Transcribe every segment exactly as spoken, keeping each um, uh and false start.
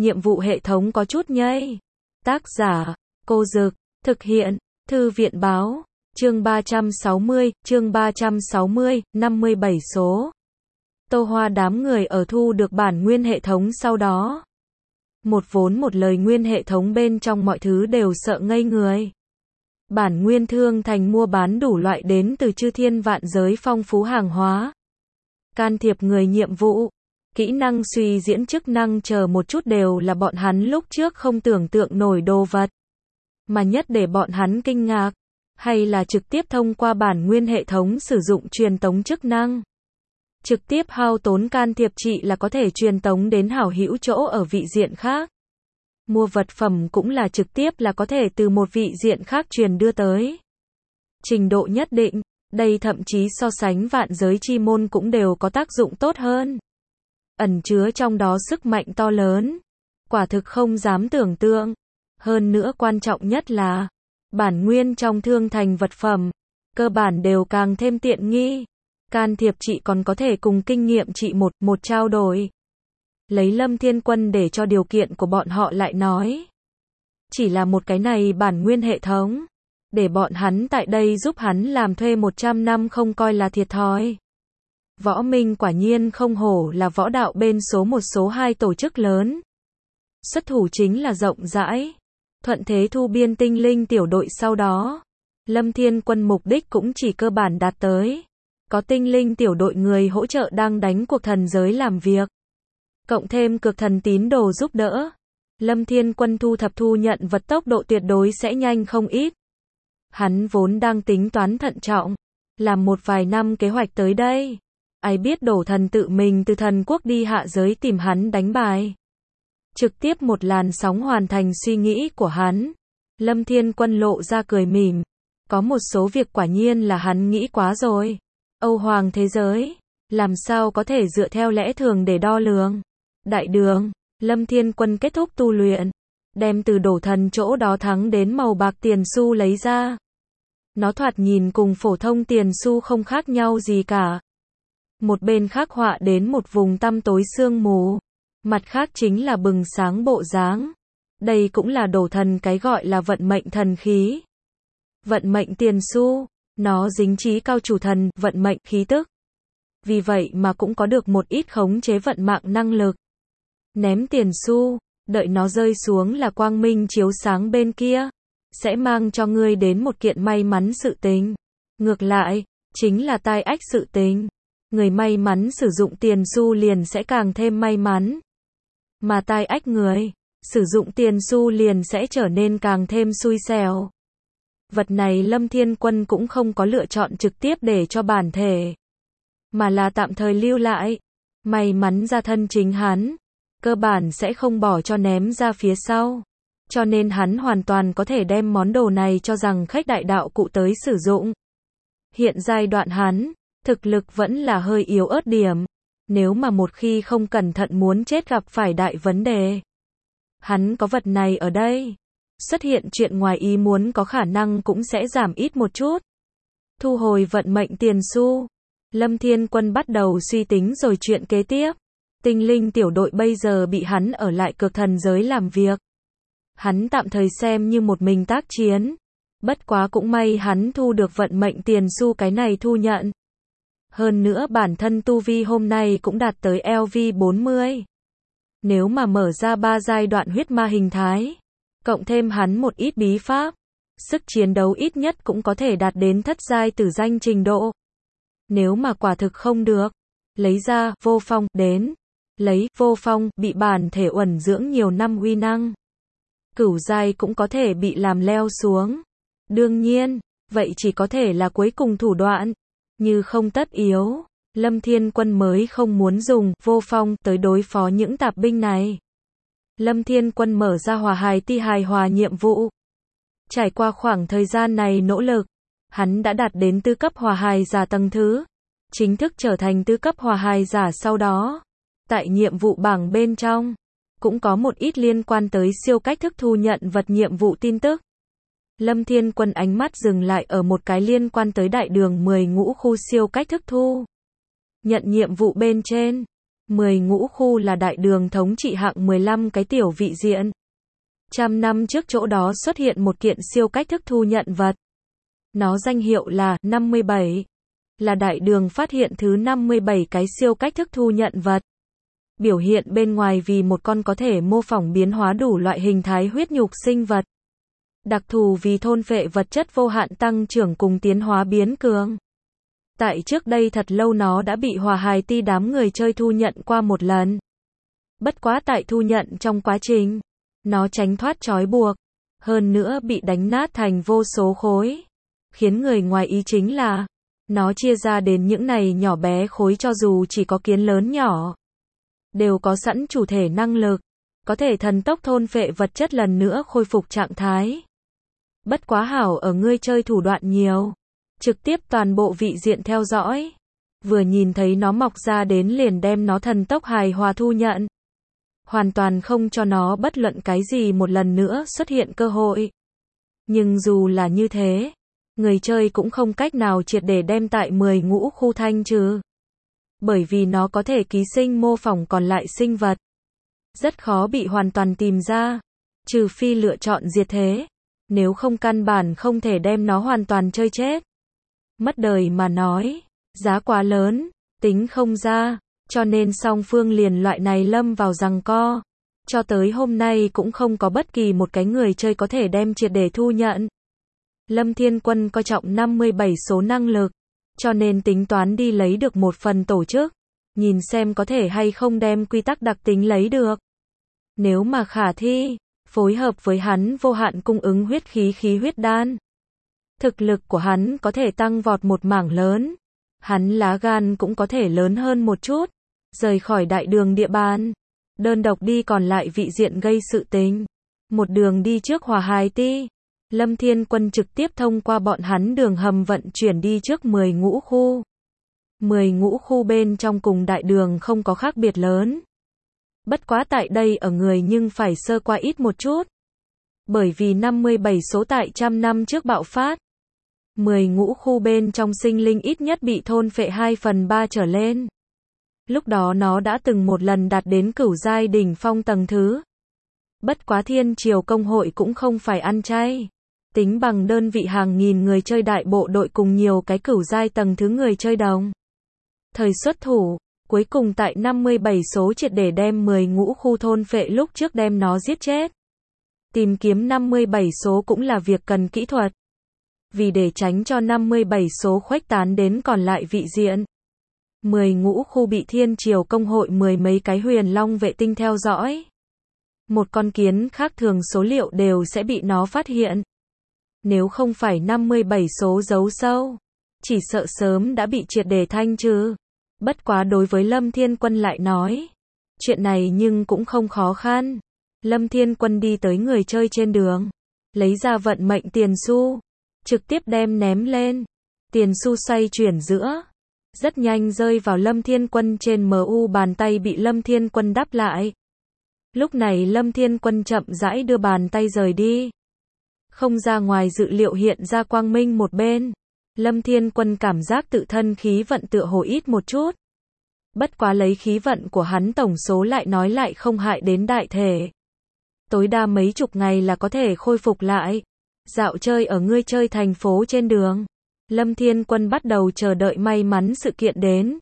nhiệm vụ hệ thống có chút nhây. Tác giả, Cô Dực, thực hiện, Thư viện Báo, chương ba trăm sáu mươi, chương ba trăm sáu mươi, năm mươi bảy số. Tô Hoa đám người ở thu được bản nguyên hệ thống sau đó. Một vốn một lời nguyên hệ thống bên trong mọi thứ đều sợ ngây người. Bản nguyên thương thành mua bán đủ loại đến từ chư thiên vạn giới phong phú hàng hóa. Can thiệp người nhiệm vụ, kỹ năng suy diễn chức năng chờ một chút đều là bọn hắn lúc trước không tưởng tượng nổi đồ vật. Mà nhất để bọn hắn kinh ngạc, hay là trực tiếp thông qua bản nguyên hệ thống sử dụng truyền tống chức năng. Trực tiếp hao tốn can thiệp trị là có thể truyền tống đến hảo hữu chỗ ở vị diện khác. Mua vật phẩm cũng là trực tiếp là có thể từ một vị diện khác truyền đưa tới. Trình độ nhất định, đây thậm chí so sánh vạn giới chi môn cũng đều có tác dụng tốt hơn. Ẩn chứa trong đó sức mạnh to lớn. Quả thực không dám tưởng tượng. Hơn nữa quan trọng nhất là, bản nguyên trong thương thành vật phẩm, cơ bản đều càng thêm tiện nghi. Can thiệp trị còn có thể cùng kinh nghiệm trị một, một trao đổi. Lấy Lâm Thiên Quân để cho điều kiện của bọn họ lại nói. Chỉ là một cái này bản nguyên hệ thống. Để bọn hắn tại đây giúp hắn làm thuê một trăm năm không coi là thiệt thòi. Võ Minh quả nhiên không hổ là võ đạo bên số một số hai tổ chức lớn. Xuất thủ chính là rộng rãi. Thuận thế thu biên tinh linh tiểu đội sau đó. Lâm Thiên Quân mục đích cũng chỉ cơ bản đạt tới. Có tinh linh tiểu đội người hỗ trợ đang đánh cuộc thần giới làm việc. Cộng thêm cực thần tín đồ giúp đỡ. Lâm Thiên Quân thu thập thu nhận vật tốc độ tuyệt đối sẽ nhanh không ít. Hắn vốn đang tính toán thận trọng. Làm một vài năm kế hoạch tới đây. Ai biết đổ thần tự mình từ thần quốc đi hạ giới tìm hắn đánh bài. Trực tiếp một làn sóng hoàn thành suy nghĩ của hắn. Lâm Thiên Quân lộ ra cười mỉm. Có một số việc quả nhiên là hắn nghĩ quá rồi. Âu Hoàng thế giới, làm sao có thể dựa theo lẽ thường để đo lường. Đại đường, Lâm Thiên Quân kết thúc tu luyện. Đem từ đổ thần chỗ đó thắng đến màu bạc tiền xu lấy ra. Nó thoạt nhìn cùng phổ thông tiền xu không khác nhau gì cả. Một bên khác họa đến một vùng tăm tối sương mù. Mặt khác chính là bừng sáng bộ dáng. Đây cũng là đổ thần cái gọi là vận mệnh thần khí. Vận mệnh tiền xu, nó dính trí cao chủ thần, vận mệnh khí tức. Vì vậy mà cũng có được một ít khống chế vận mạng năng lực. Ném tiền xu, đợi nó rơi xuống là quang minh chiếu sáng bên kia. Sẽ mang cho ngươi đến một kiện may mắn sự tình. Ngược lại, chính là tai ách sự tình. Người may mắn sử dụng tiền xu liền sẽ càng thêm may mắn. Mà tai ách người, sử dụng tiền xu liền sẽ trở nên càng thêm xui xẻo. Vật này Lâm Thiên Quân cũng không có lựa chọn trực tiếp để cho bản thể. Mà là tạm thời lưu lại. May mắn ra thân chính hắn. Cơ bản sẽ không bỏ cho ném ra phía sau. Cho nên hắn hoàn toàn có thể đem món đồ này cho rằng khách đại đạo cụ tới sử dụng. Hiện giai đoạn hắn, thực lực vẫn là hơi yếu ớt điểm. Nếu mà một khi không cẩn thận muốn chết gặp phải đại vấn đề. Hắn có vật này ở đây. Xuất hiện chuyện ngoài ý muốn có khả năng cũng sẽ giảm ít một chút. Thu hồi vận mệnh tiền xu. Lâm Thiên Quân bắt đầu suy tính rồi chuyện kế tiếp. Tinh linh tiểu đội bây giờ bị hắn ở lại cực thần giới làm việc. Hắn tạm thời xem như một mình tác chiến. Bất quá cũng may hắn thu được vận mệnh tiền xu cái này thu nhận. Hơn nữa bản thân tu vi hôm nay cũng đạt tới L V bốn mươi. Nếu mà mở ra ba giai đoạn huyết ma hình thái, cộng thêm hắn một ít bí pháp, sức chiến đấu ít nhất cũng có thể đạt đến thất giai tử danh trình độ. Nếu mà quả thực không được, lấy ra vô phong đến, lấy vô phong bị bản thể uẩn dưỡng nhiều năm uy năng. Cửu giai cũng có thể bị làm leo xuống. Đương nhiên, vậy chỉ có thể là cuối cùng thủ đoạn. Như không tất yếu, Lâm Thiên Quân mới không muốn dùng vô phong tới đối phó những tạp binh này. Lâm Thiên Quân mở ra hòa hài ti hài hòa nhiệm vụ. Trải qua khoảng thời gian này nỗ lực, hắn đã đạt đến tư cấp hòa hài giả tầng thứ. Chính thức trở thành tư cấp hòa hài giả sau đó. Tại nhiệm vụ bảng bên trong, cũng có một ít liên quan tới siêu cách thức thu nhận vật nhiệm vụ tin tức. Lâm Thiên Quân ánh mắt dừng lại ở một cái liên quan tới đại đường mười ngũ khu siêu cách thức thu nhận nhiệm vụ bên trên. mười ngũ khu là đại đường thống trị hạng mười lăm cái tiểu vị diện. Trăm năm trước chỗ đó xuất hiện một kiện siêu cách thức thu nhận vật. Nó danh hiệu là năm mươi bảy. Là đại đường phát hiện thứ năm mươi bảy cái siêu cách thức thu nhận vật. Biểu hiện bên ngoài vì một con có thể mô phỏng biến hóa đủ loại hình thái huyết nhục sinh vật. Đặc thù vì thôn phệ vật chất vô hạn tăng trưởng cùng tiến hóa biến cường. Tại trước đây thật lâu nó đã bị Hòa Hài Ti đám người chơi thu nhận qua một lần. Bất quá tại thu nhận trong quá trình, nó tránh thoát trói buộc, hơn nữa bị đánh nát thành vô số khối. Khiến người ngoài ý chính là, nó chia ra đến những này nhỏ bé khối cho dù chỉ có kiến lớn nhỏ. Đều có sẵn chủ thể năng lực, có thể thần tốc thôn phệ vật chất lần nữa khôi phục trạng thái. Bất quá hảo ở ngươi chơi thủ đoạn nhiều. Trực tiếp toàn bộ vị diện theo dõi. Vừa nhìn thấy nó mọc ra đến liền đem nó thần tốc hài hòa thu nhận. Hoàn toàn không cho nó bất luận cái gì một lần nữa xuất hiện cơ hội. Nhưng dù là như thế, người chơi cũng không cách nào triệt để đem tại mười ngũ khu thanh trừ. Bởi vì nó có thể ký sinh mô phỏng còn lại sinh vật. Rất khó bị hoàn toàn tìm ra. Trừ phi lựa chọn diệt thế. Nếu không căn bản không thể đem nó hoàn toàn chơi chết. Mất đời mà nói, giá quá lớn, tính không ra, cho nên song phương liền loại này lâm vào giằng co. Cho tới hôm nay cũng không có bất kỳ một cái người chơi có thể đem triệt để thu nhận. Lâm Thiên Quân coi trọng năm mươi bảy số năng lực, cho nên tính toán đi lấy được một phần tổ chức, nhìn xem có thể hay không đem quy tắc đặc tính lấy được. Nếu mà khả thi, phối hợp với hắn vô hạn cung ứng huyết khí khí huyết đan. Thực lực của hắn có thể tăng vọt một mảng lớn. Hắn lá gan cũng có thể lớn hơn một chút. Rời khỏi đại đường địa bàn. Đơn độc đi còn lại vị diện gây sự tình. Một đường đi trước Hòa Hài Ti. Lâm Thiên Quân trực tiếp thông qua bọn hắn đường hầm vận chuyển đi trước mười ngũ khu. mười ngũ khu bên trong cùng đại đường không có khác biệt lớn. Bất quá tại đây ở người nhưng phải sơ qua ít một chút. Bởi vì năm mươi bảy số tại trăm năm trước bạo phát. mười ngũ khu bên trong sinh linh ít nhất bị thôn phệ hai phần ba trở lên. Lúc đó nó đã từng một lần đạt đến cửu giai đỉnh phong tầng thứ. Bất quá Thiên Triều Công hội cũng không phải ăn chay. Tính bằng đơn vị hàng nghìn người chơi đại bộ đội cùng nhiều cái cửu giai tầng thứ người chơi đồng. Thời xuất thủ, cuối cùng tại năm mươi bảy số triệt để đem mười ngũ khu thôn phệ lúc trước đem nó giết chết. Tìm kiếm năm mươi bảy số cũng là việc cần kỹ thuật. Vì để tránh cho năm mươi bảy số khuếch tán đến còn lại vị diện. mười ngũ khu bị Thiên Triều Công hội mười mấy cái huyền long vệ tinh theo dõi. Một con kiến khác thường số liệu đều sẽ bị nó phát hiện. Nếu không phải năm mươi bảy số giấu sâu, chỉ sợ sớm đã bị triệt để thanh trừ. Bất quá đối với Lâm Thiên Quân lại nói, chuyện này nhưng cũng không khó khăn. Lâm Thiên Quân đi tới người chơi trên đường, lấy ra vận mệnh tiền xu, trực tiếp đem ném lên. Tiền xu xoay chuyển giữa, rất nhanh rơi vào Lâm Thiên Quân trên em u bàn tay bị Lâm Thiên Quân đắp lại. Lúc này Lâm Thiên Quân chậm rãi đưa bàn tay rời đi. Không ra ngoài dự liệu hiện ra quang minh một bên. Lâm Thiên Quân cảm giác tự thân khí vận tựa hồ ít một chút. Bất quá lấy khí vận của hắn tổng số lại nói lại không hại đến đại thể. Tối đa mấy chục ngày là có thể khôi phục lại. Dạo chơi ở ngươi chơi thành phố trên đường. Lâm Thiên Quân bắt đầu chờ đợi may mắn sự kiện đến.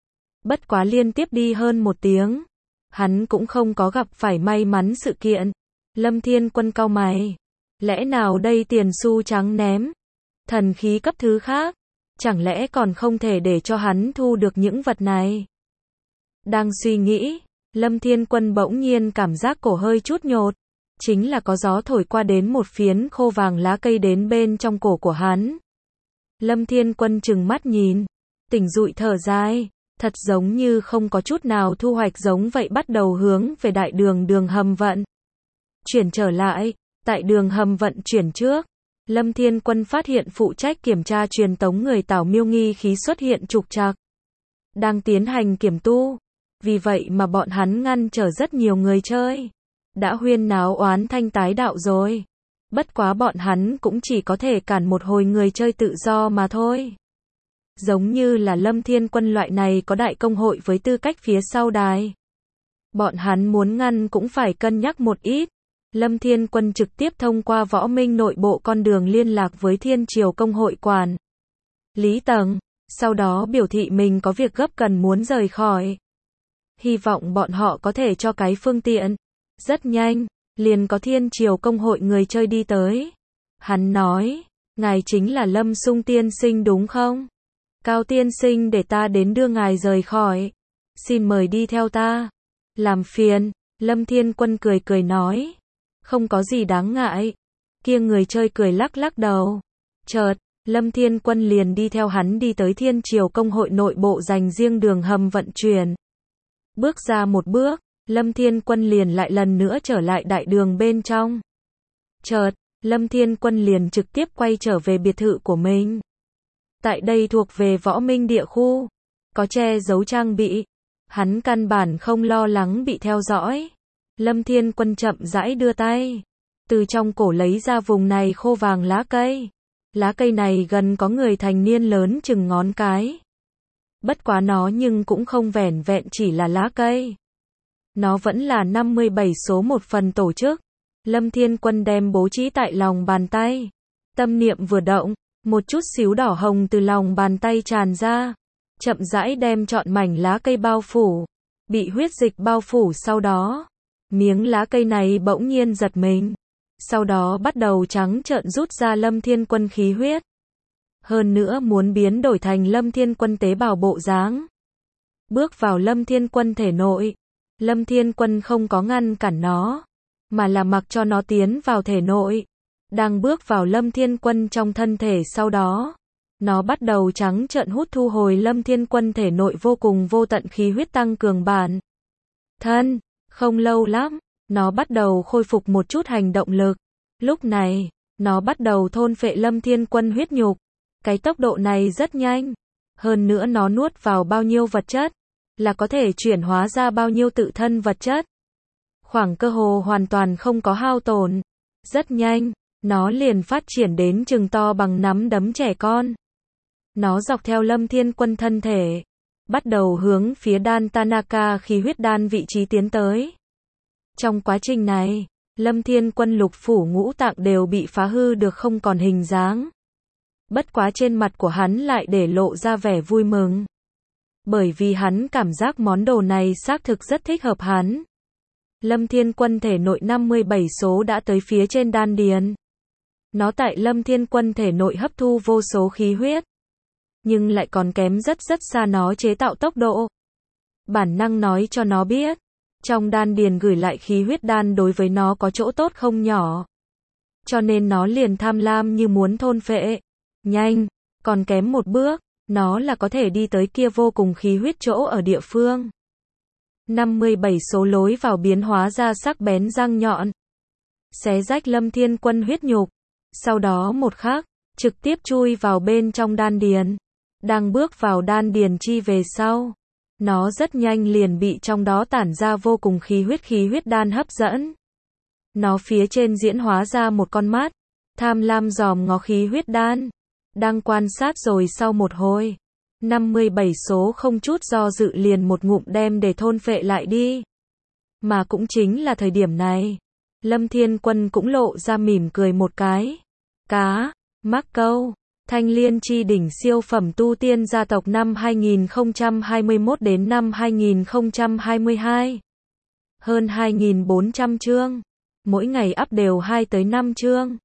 Bất quá liên tiếp đi hơn một tiếng. Hắn cũng không có gặp phải may mắn sự kiện. Lâm Thiên Quân cau mày. Lẽ nào đây tiền xu trắng ném? Thần khí cấp thứ khác. Chẳng lẽ còn không thể để cho hắn thu được những vật này? Đang suy nghĩ, Lâm Thiên Quân bỗng nhiên cảm giác cổ hơi chút nhột. Chính là có gió thổi qua đến một phiến khô vàng lá cây đến bên trong cổ của hắn. Lâm Thiên Quân trừng mắt nhìn. Tỉnh dụi thở dài. Thật giống như không có chút nào thu hoạch giống vậy bắt đầu hướng về đại đường đường hầm vận. Chuyển trở lại, tại đường hầm vận chuyển trước. Lâm Thiên Quân phát hiện phụ trách kiểm tra truyền tống người Tảo Miêu nghi khí xuất hiện trục trặc. Đang tiến hành kiểm tu. Vì vậy mà bọn hắn ngăn trở rất nhiều người chơi. Đã huyên náo oán thanh tái đạo rồi. Bất quá bọn hắn cũng chỉ có thể cản một hồi người chơi tự do mà thôi. Giống như là Lâm Thiên Quân loại này có đại công hội với tư cách phía sau đài. Bọn hắn muốn ngăn cũng phải cân nhắc một ít. Lâm Thiên Quân trực tiếp thông qua võ minh nội bộ con đường liên lạc với Thiên Triều công hội quản lý tầng, sau đó biểu thị mình có việc gấp cần muốn rời khỏi. Hy vọng bọn họ có thể cho cái phương tiện. Rất nhanh, liền có Thiên Triều công hội người chơi đi tới. Hắn nói, ngài chính là Lâm Sung tiên sinh đúng không? Cao tiên sinh để ta đến đưa ngài rời khỏi. Xin mời đi theo ta. Làm phiền, Lâm Thiên Quân cười cười nói. Không có gì đáng ngại. Kia người chơi cười lắc lắc đầu. Chợt, Lâm Thiên Quân liền đi theo hắn đi tới Thiên Triều công hội nội bộ dành riêng đường hầm vận chuyển. Bước ra một bước, Lâm Thiên Quân liền lại lần nữa trở lại đại đường bên trong. Chợt, Lâm Thiên Quân liền trực tiếp quay trở về biệt thự của mình. Tại đây thuộc về võ minh địa khu, có che giấu trang bị. Hắn căn bản không lo lắng bị theo dõi. Lâm Thiên Quân chậm rãi đưa tay, từ trong cổ lấy ra vùng này khô vàng lá cây. Lá cây này gần có người thành niên lớn chừng ngón cái. Bất quá nó nhưng cũng không vẻn vẹn chỉ là lá cây. Nó vẫn là năm mươi bảy số một phần tổ chức. Lâm Thiên Quân đem bố trí tại lòng bàn tay. Tâm niệm vừa động, một chút xíu đỏ hồng từ lòng bàn tay tràn ra. Chậm rãi đem trọn mảnh lá cây bao phủ. Bị huyết dịch bao phủ sau đó. Miếng lá cây này bỗng nhiên giật mình. Sau đó bắt đầu trắng trợn rút ra Lâm Thiên Quân khí huyết. Hơn nữa muốn biến đổi thành Lâm Thiên Quân tế bào bộ dáng. Bước vào Lâm Thiên Quân thể nội. Lâm Thiên Quân không có ngăn cản nó, mà là mặc cho nó tiến vào thể nội. Đang bước vào Lâm Thiên Quân trong thân thể sau đó. Nó bắt đầu trắng trợn hút thu hồi Lâm Thiên Quân thể nội vô cùng vô tận khí huyết tăng cường bản thân. Không lâu lắm, nó bắt đầu khôi phục một chút hành động lực. Lúc này, nó bắt đầu thôn phệ Lâm Thiên Quân huyết nhục. Cái tốc độ này rất nhanh. Hơn nữa nó nuốt vào bao nhiêu vật chất, là có thể chuyển hóa ra bao nhiêu tự thân vật chất. Khoảng cơ hồ hoàn toàn không có hao tổn. Rất nhanh, nó liền phát triển đến chừng to bằng nắm đấm trẻ con. Nó dọc theo Lâm Thiên Quân thân thể, bắt đầu hướng phía đan Tanaka khí huyết đan vị trí tiến tới. Trong quá trình này, Lâm Thiên Quân lục phủ ngũ tạng đều bị phá hư được không còn hình dáng. Bất quá trên mặt của hắn lại để lộ ra vẻ vui mừng. Bởi vì hắn cảm giác món đồ này xác thực rất thích hợp hắn. Lâm Thiên Quân thể nội năm mươi bảy số đã tới phía trên đan điền. Nó tại Lâm Thiên Quân thể nội hấp thu vô số khí huyết. Nhưng lại còn kém rất rất xa nó chế tạo tốc độ. Bản năng nói cho nó biết. Trong đan điền gửi lại khí huyết đan đối với nó có chỗ tốt không nhỏ. Cho nên nó liền tham lam như muốn thôn phệ. Nhanh, còn kém một bước, nó là có thể đi tới kia vô cùng khí huyết chỗ ở địa phương. năm mươi bảy số lối vào biến hóa ra sắc bén răng nhọn. Xé rách Lâm Thiên Quân huyết nhục. Sau đó một khắc, trực tiếp chui vào bên trong đan điền. Đang bước vào đan điền chi về sau. Nó rất nhanh liền bị trong đó tản ra vô cùng khí huyết khí huyết đan hấp dẫn. Nó phía trên diễn hóa ra một con mắt. Tham lam dòm ngó khí huyết đan. Đang quan sát rồi sau một hồi. năm mươi bảy số không chút do dự liền một ngụm đem để thôn phệ lại đi. Mà cũng chính là thời điểm này. Lâm Thiên Quân cũng lộ ra mỉm cười một cái. Cá, mắc câu. Thanh Liên chi đỉnh siêu phẩm tu tiên gia tộc năm hai nghìn không trăm hai mươi mốt đến năm hai nghìn không trăm hai mươi hai. Hơn hai nghìn bốn trăm chương. Mỗi ngày up đều hai tới năm chương.